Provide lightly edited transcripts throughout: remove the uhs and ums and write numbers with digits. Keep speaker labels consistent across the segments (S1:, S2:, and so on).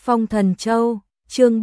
S1: Phong Thần Châu, chương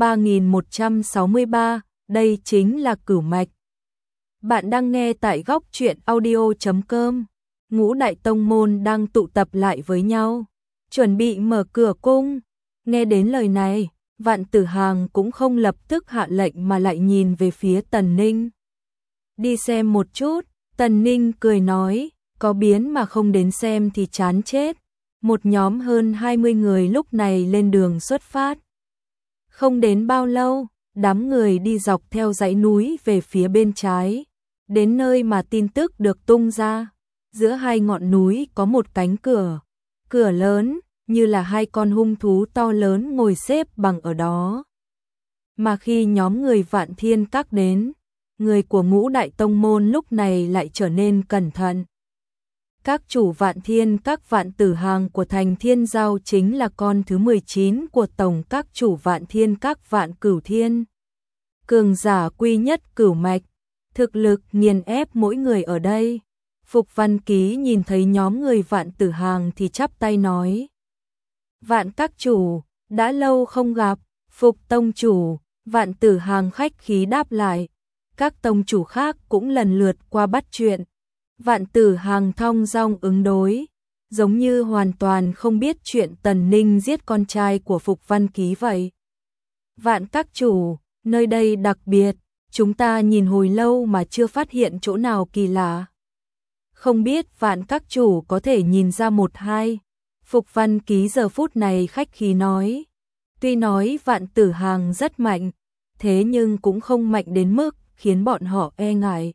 S1: 3163, đây chính là cửu mạch. Bạn đang nghe tại góc truyện audio.com. Ngũ đại tông môn đang tụ tập lại với nhau, chuẩn bị mở cửa cung. Nghe đến lời này, Vạn Tử Hàng cũng không lập tức hạ lệnh mà lại nhìn về phía Tần Ninh. Đi xem một chút, Tần Ninh cười nói, có biến mà không đến xem thì chán chết. Một nhóm hơn 20 người lúc này lên đường xuất phát. Không đến bao lâu, đám người đi dọc theo dãy núi về phía bên trái, đến nơi mà tin tức được tung ra. Giữa hai ngọn núi có một cánh cửa, cửa lớn, như là hai con hung thú to lớn ngồi xếp bằng ở đó. Mà khi nhóm người Vạn Thiên Các đến, người của Ngũ đại tông môn lúc này lại trở nên cẩn thận. Các chủ Vạn Thiên Các Vạn Tử Hàng của thành Thiên Giao chính là con thứ 19 của tổng các chủ Vạn Thiên Các Vạn Cửu Thiên. Cường giả quy nhất cửu mạch, thực lực nghiền ép mỗi người ở đây. Phục Văn Ký nhìn thấy nhóm người Vạn Tử Hàng thì chắp tay nói. Vạn các chủ, đã lâu không gặp. Phục tông chủ, Vạn Tử Hàng khách khí đáp lại. Các tông chủ khác cũng lần lượt qua bắt chuyện. Vạn Tử Hàng thong dong ứng đối, giống như hoàn toàn không biết chuyện Tần Ninh giết con trai của Phục Văn Ký vậy. Vạn các chủ, nơi đây đặc biệt, chúng ta nhìn hồi lâu mà chưa phát hiện chỗ nào kỳ lạ. Không biết Vạn các chủ có thể nhìn ra một hai. Phục Văn Ký giờ phút này khách khí nói. Tuy nói Vạn Tử Hàng rất mạnh, thế nhưng cũng không mạnh đến mức khiến bọn họ e ngại.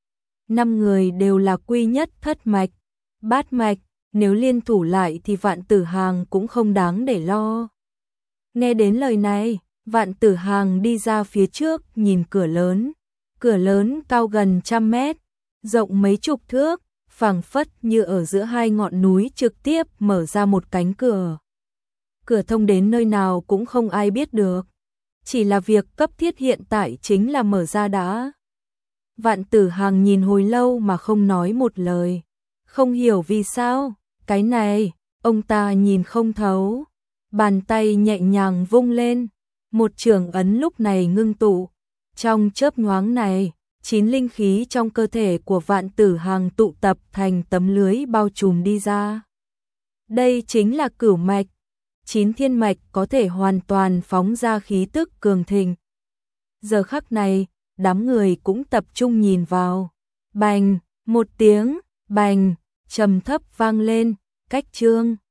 S1: 5 người đều là quy nhất thất mạch, bát mạch, nếu liên thủ lại thì Vạn Tử Hàng cũng không đáng để lo. Nghe đến lời này, Vạn Tử Hàng đi ra phía trước nhìn cửa lớn cao gần 100 mét, rộng mấy chục thước, phảng phất như ở giữa hai ngọn núi trực tiếp mở ra một cánh cửa. Cửa thông đến nơi nào cũng không ai biết được, chỉ là việc cấp thiết hiện tại chính là mở ra đã. Vạn Tử Hàng nhìn hồi lâu mà không nói một lời, không hiểu vì sao, cái này, ông ta nhìn không thấu. Bàn tay nhẹ nhàng vung lên, một trường ấn lúc này ngưng tụ. Trong chớp nhoáng này, 9 linh khí trong cơ thể của Vạn Tử Hàng tụ tập thành tấm lưới bao trùm đi ra. Đây chính là cửu mạch, 9 thiên mạch có thể hoàn toàn phóng ra khí tức cường thịnh. Giờ khắc này, đám người cũng tập trung nhìn vào. Bành, một tiếng, bành, trầm thấp vang lên, cách chương